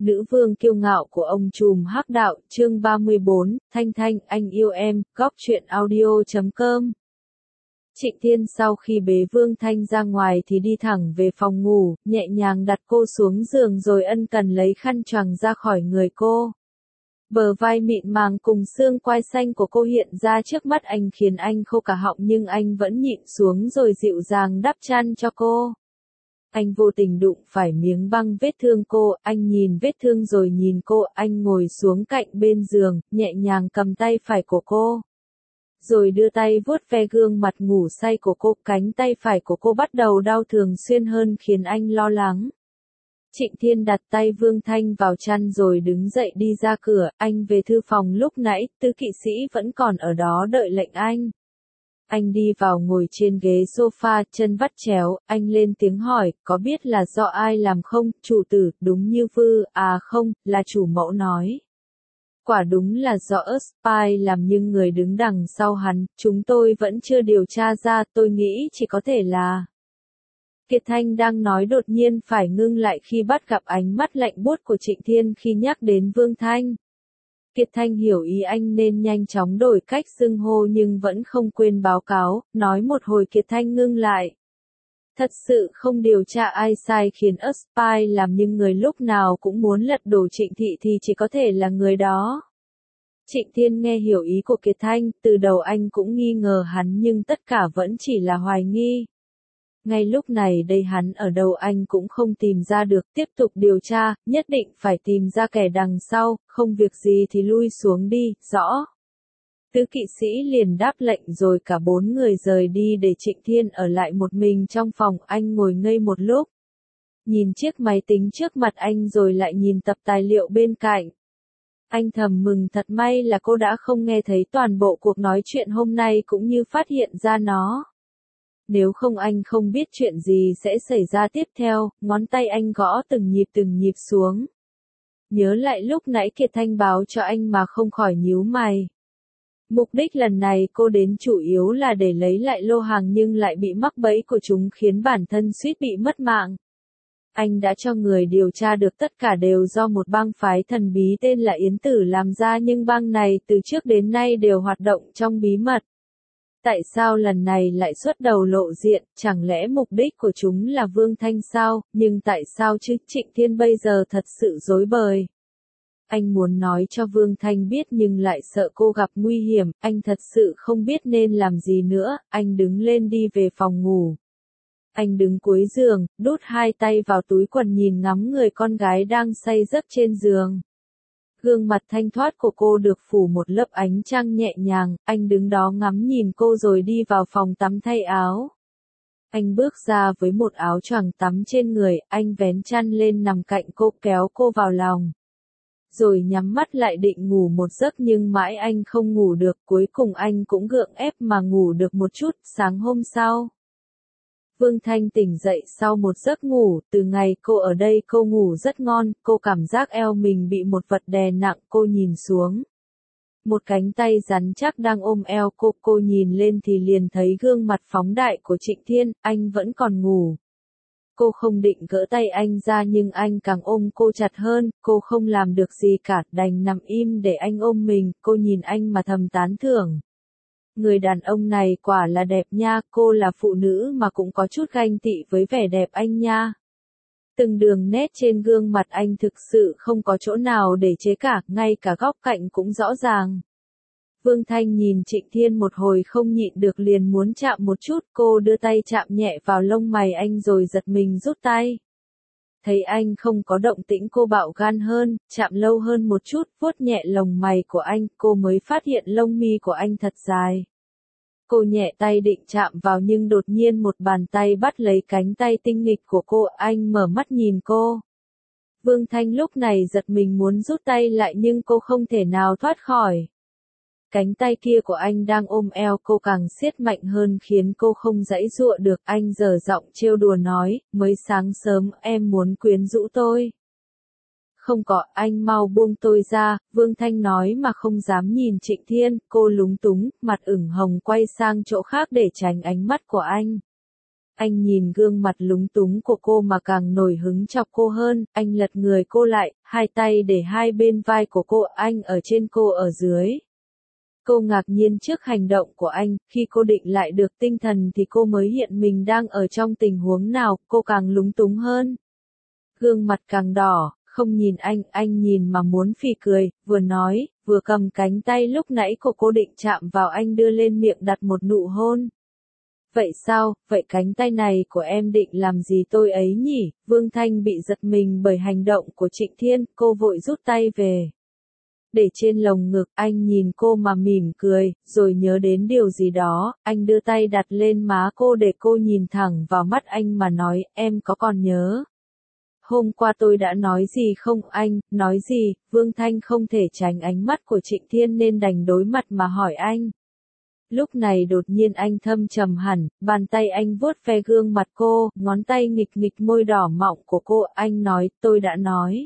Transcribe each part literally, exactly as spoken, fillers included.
Nữ vương kiêu ngạo của ông trùm hắc đạo, chương ba mươi bốn, Thanh Thanh, anh yêu em, góc truyện audio chấm com. Trịnh Thiên sau khi bế Vương Thanh ra ngoài thì đi thẳng về phòng ngủ, nhẹ nhàng đặt cô xuống giường rồi ân cần lấy khăn choàng ra khỏi người cô. Bờ vai mịn màng cùng xương quai xanh của cô hiện ra trước mắt anh khiến anh khô cả họng nhưng anh vẫn nhịn xuống rồi dịu dàng đắp chăn cho cô. Anh vô tình đụng phải miếng băng vết thương cô, anh nhìn vết thương rồi nhìn cô, anh ngồi xuống cạnh bên giường, nhẹ nhàng cầm tay phải của cô. Rồi đưa tay vuốt ve gương mặt ngủ say của cô, cánh tay phải của cô bắt đầu đau thường xuyên hơn khiến anh lo lắng. Trịnh Thiên đặt tay Vương Thanh vào chăn rồi đứng dậy đi ra cửa, anh về thư phòng lúc nãy, tứ kỵ sĩ vẫn còn ở đó đợi lệnh anh. Anh đi vào ngồi trên ghế sofa, chân vắt chéo, anh lên tiếng hỏi, có biết là do ai làm không, chủ tử, đúng như Vư, à không, là chủ mẫu nói. Quả đúng là do Spy làm nhưng người đứng đằng sau hắn, chúng tôi vẫn chưa điều tra ra, tôi nghĩ chỉ có thể là... Kiệt Thanh đang nói đột nhiên phải ngưng lại khi bắt gặp ánh mắt lạnh buốt của Trịnh Thiên khi nhắc đến Vương Thanh. Kiệt Thanh hiểu ý anh nên nhanh chóng đổi cách xưng hô nhưng vẫn không quên báo cáo, nói một hồi Kiệt Thanh ngưng lại. Thật sự không điều tra ai sai khiến Spy làm nhưng người lúc nào cũng muốn lật đổ Trịnh Thị thì chỉ có thể là người đó. Trịnh Thiên nghe hiểu ý của Kiệt Thanh, từ đầu anh cũng nghi ngờ hắn nhưng tất cả vẫn chỉ là hoài nghi. Ngay lúc này đây hắn ở đâu anh cũng không tìm ra được, tiếp tục điều tra, nhất định phải tìm ra kẻ đằng sau, không việc gì thì lui xuống đi, rõ. Tứ kỵ sĩ liền đáp lệnh rồi cả bốn người rời đi để Trịnh Thiên ở lại một mình trong phòng, anh ngồi ngây một lúc. Nhìn chiếc máy tính trước mặt anh rồi lại nhìn tập tài liệu bên cạnh. Anh thầm mừng thật may là cô đã không nghe thấy toàn bộ cuộc nói chuyện hôm nay cũng như phát hiện ra nó. Nếu không anh không biết chuyện gì sẽ xảy ra tiếp theo, ngón tay anh gõ từng nhịp từng nhịp xuống. Nhớ lại lúc nãy Kiệt Thanh báo cho anh mà không khỏi nhíu mày. Mục đích lần này cô đến chủ yếu là để lấy lại lô hàng nhưng lại bị mắc bẫy của chúng khiến bản thân suýt bị mất mạng. Anh đã cho người điều tra được tất cả đều do một bang phái thần bí tên là Yến Tử làm ra nhưng bang này từ trước đến nay đều hoạt động trong bí mật. Tại sao lần này lại xuất đầu lộ diện, chẳng lẽ mục đích của chúng là Vương Thanh sao, nhưng tại sao chứ Trịnh Thiên bây giờ thật sự rối bời. Anh muốn nói cho Vương Thanh biết nhưng lại sợ cô gặp nguy hiểm, anh thật sự không biết nên làm gì nữa, anh đứng lên đi về phòng ngủ. Anh đứng cuối giường, đút hai tay vào túi quần nhìn ngắm người con gái đang say giấc trên giường. Gương mặt thanh thoát của cô được phủ một lớp ánh trăng nhẹ nhàng, anh đứng đó ngắm nhìn cô rồi đi vào phòng tắm thay áo. Anh bước ra với một áo choàng tắm trên người, anh vén chăn lên nằm cạnh cô kéo cô vào lòng. Rồi nhắm mắt lại định ngủ một giấc nhưng mãi anh không ngủ được, cuối cùng anh cũng gượng ép mà ngủ được một chút, sáng hôm sau. Vương Thanh tỉnh dậy sau một giấc ngủ, từ ngày cô ở đây cô ngủ rất ngon, cô cảm giác eo mình bị một vật đè nặng, cô nhìn xuống. Một cánh tay rắn chắc đang ôm eo cô, cô nhìn lên thì liền thấy gương mặt phóng đại của Trịnh Thiên, anh vẫn còn ngủ. Cô không định gỡ tay anh ra nhưng anh càng ôm cô chặt hơn, cô không làm được gì cả, đành nằm im để anh ôm mình, cô nhìn anh mà thầm tán thưởng. Người đàn ông này quả là đẹp nha, cô là phụ nữ mà cũng có chút ganh tị với vẻ đẹp anh nha. Từng đường nét trên gương mặt anh thực sự không có chỗ nào để chế cả, ngay cả góc cạnh cũng rõ ràng. Vương Thanh nhìn Trịnh Thiên một hồi không nhịn được liền muốn chạm một chút, cô đưa tay chạm nhẹ vào lông mày anh rồi giật mình rút tay. Thấy anh không có động tĩnh cô bạo gan hơn, chạm lâu hơn một chút, vuốt nhẹ lồng mày của anh, cô mới phát hiện lông mi của anh thật dài. Cô nhẹ tay định chạm vào nhưng đột nhiên một bàn tay bắt lấy cánh tay tinh nghịch của cô, anh mở mắt nhìn cô. Vương Thanh lúc này giật mình muốn rút tay lại nhưng cô không thể nào thoát khỏi. Cánh tay kia của anh đang ôm eo cô càng siết mạnh hơn khiến cô không giãy giụa được, anh giở giọng trêu đùa nói, mới sáng sớm em muốn quyến rũ tôi. Không có, anh mau buông tôi ra, Vương Thanh nói mà không dám nhìn Trịnh Thiên, cô lúng túng, mặt ửng hồng quay sang chỗ khác để tránh ánh mắt của anh. Anh nhìn gương mặt lúng túng của cô mà càng nổi hứng chọc cô hơn, anh lật người cô lại, hai tay để hai bên vai của cô, anh ở trên cô ở dưới. Cô ngạc nhiên trước hành động của anh, khi cô định lại được tinh thần thì cô mới hiện mình đang ở trong tình huống nào, cô càng lúng túng hơn. Gương mặt càng đỏ, không nhìn anh, anh nhìn mà muốn phì cười, vừa nói, vừa cầm cánh tay lúc nãy của cô định chạm vào anh đưa lên miệng đặt một nụ hôn. Vậy sao, vậy cánh tay này của em định làm gì tôi ấy nhỉ? Vương Thanh bị giật mình bởi hành động của Trịnh Thiên, cô vội rút tay về. Để trên lồng ngực, anh nhìn cô mà mỉm cười, rồi nhớ đến điều gì đó, anh đưa tay đặt lên má cô để cô nhìn thẳng vào mắt anh mà nói, em có còn nhớ? Hôm qua tôi đã nói gì không anh, nói gì? Vương Thanh không thể tránh ánh mắt của Trịnh Thiên nên đành đối mặt mà hỏi anh. Lúc này đột nhiên anh thâm trầm hẳn, bàn tay anh vuốt ve gương mặt cô, ngón tay nghịch nghịch môi đỏ mọng của cô, anh nói, tôi đã nói.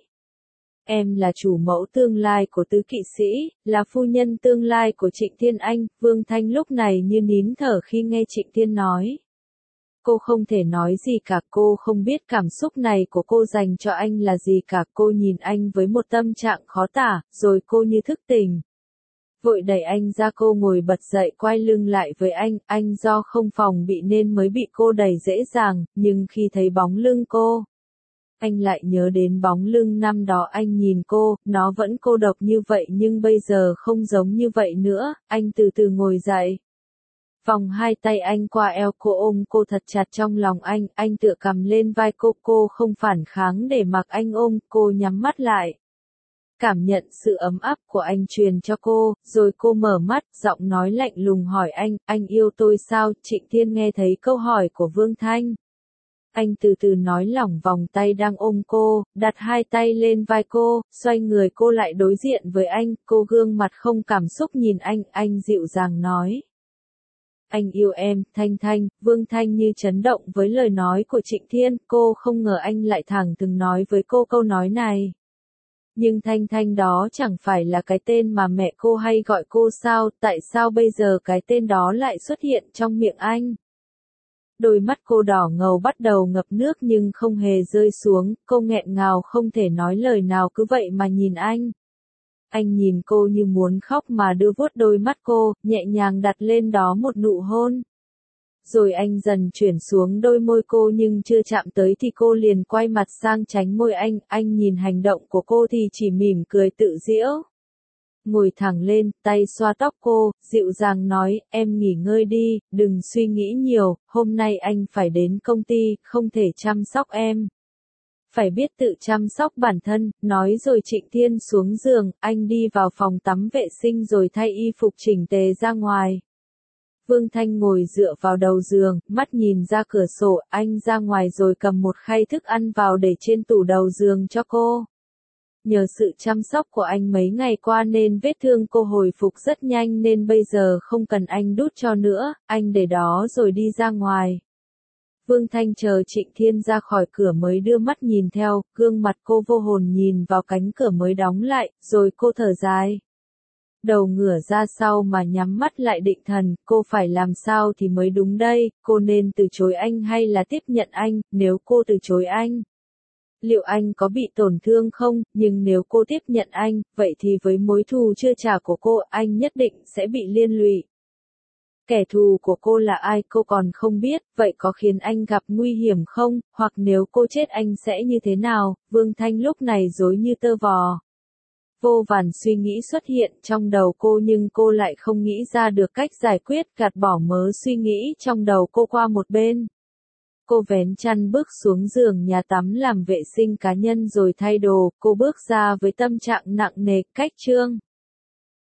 Em là chủ mẫu tương lai của tứ kỵ sĩ, là phu nhân tương lai của Trịnh Thiên Anh. Vương Thanh lúc này như nín thở khi nghe Trịnh Thiên nói. Cô không thể nói gì cả, cô không biết cảm xúc này của cô dành cho anh là gì cả, cô nhìn anh với một tâm trạng khó tả, rồi cô như thức tỉnh. Vội đẩy anh ra, cô ngồi bật dậy quay lưng lại với anh, anh do không phòng bị nên mới bị cô đẩy dễ dàng, nhưng khi thấy bóng lưng cô, anh lại nhớ đến bóng lưng năm đó anh nhìn cô, nó vẫn cô độc như vậy nhưng bây giờ không giống như vậy nữa, anh từ từ ngồi dậy. Vòng hai tay anh qua eo cô, ôm cô thật chặt trong lòng anh, anh tựa cằm lên vai cô, cô không phản kháng để mặc anh ôm, cô nhắm mắt lại. Cảm nhận sự ấm áp của anh truyền cho cô, rồi cô mở mắt, giọng nói lạnh lùng hỏi anh, anh yêu tôi sao? Trịnh Thiên nghe thấy câu hỏi của Vương Thanh. Anh từ từ nói lỏng vòng tay đang ôm cô, đặt hai tay lên vai cô, xoay người cô lại đối diện với anh, cô gương mặt không cảm xúc nhìn anh, anh dịu dàng nói. Anh yêu em, Thanh Thanh. Vương Thanh như chấn động với lời nói của Trịnh Thiên, cô không ngờ anh lại thẳng thừng nói với cô câu nói này. Nhưng Thanh Thanh đó chẳng phải là cái tên mà mẹ cô hay gọi cô sao, tại sao bây giờ cái tên đó lại xuất hiện trong miệng anh? Đôi mắt cô đỏ ngầu bắt đầu ngập nước nhưng không hề rơi xuống, cô nghẹn ngào không thể nói lời nào cứ vậy mà nhìn anh. Anh nhìn cô như muốn khóc mà đưa vuốt đôi mắt cô, nhẹ nhàng đặt lên đó một nụ hôn. Rồi anh dần chuyển xuống đôi môi cô nhưng chưa chạm tới thì cô liền quay mặt sang tránh môi anh, anh nhìn hành động của cô thì chỉ mỉm cười tự giễu. Ngồi thẳng lên, tay xoa tóc cô, dịu dàng nói, em nghỉ ngơi đi, đừng suy nghĩ nhiều, hôm nay anh phải đến công ty, không thể chăm sóc em. Phải biết tự chăm sóc bản thân, nói rồi Trịnh Thiên xuống giường, anh đi vào phòng tắm vệ sinh rồi thay y phục chỉnh tề ra ngoài. Vương Thanh ngồi dựa vào đầu giường, mắt nhìn ra cửa sổ, anh ra ngoài rồi cầm một khay thức ăn vào để trên tủ đầu giường cho cô. Nhờ sự chăm sóc của anh mấy ngày qua nên vết thương cô hồi phục rất nhanh nên bây giờ không cần anh đút cho nữa, anh để đó rồi đi ra ngoài. Vương Thanh chờ Trịnh Thiên ra khỏi cửa mới đưa mắt nhìn theo, gương mặt cô vô hồn nhìn vào cánh cửa mới đóng lại, rồi cô thở dài. Đầu ngửa ra sau mà nhắm mắt lại định thần, cô phải làm sao thì mới đúng đây, cô nên từ chối anh hay là tiếp nhận anh, nếu cô từ chối anh. Liệu anh có bị tổn thương không, nhưng nếu cô tiếp nhận anh, vậy thì với mối thù chưa trả của cô, anh nhất định sẽ bị liên lụy. Kẻ thù của cô là ai cô còn không biết, vậy có khiến anh gặp nguy hiểm không, hoặc nếu cô chết anh sẽ như thế nào? Vương Thanh lúc này rối như tơ vò. Vô vàn suy nghĩ xuất hiện trong đầu cô nhưng cô lại không nghĩ ra được cách giải quyết, gạt bỏ mớ suy nghĩ trong đầu cô qua một bên. Cô vén chăn bước xuống giường nhà tắm làm vệ sinh cá nhân rồi thay đồ, cô bước ra với tâm trạng nặng nề, cách chương.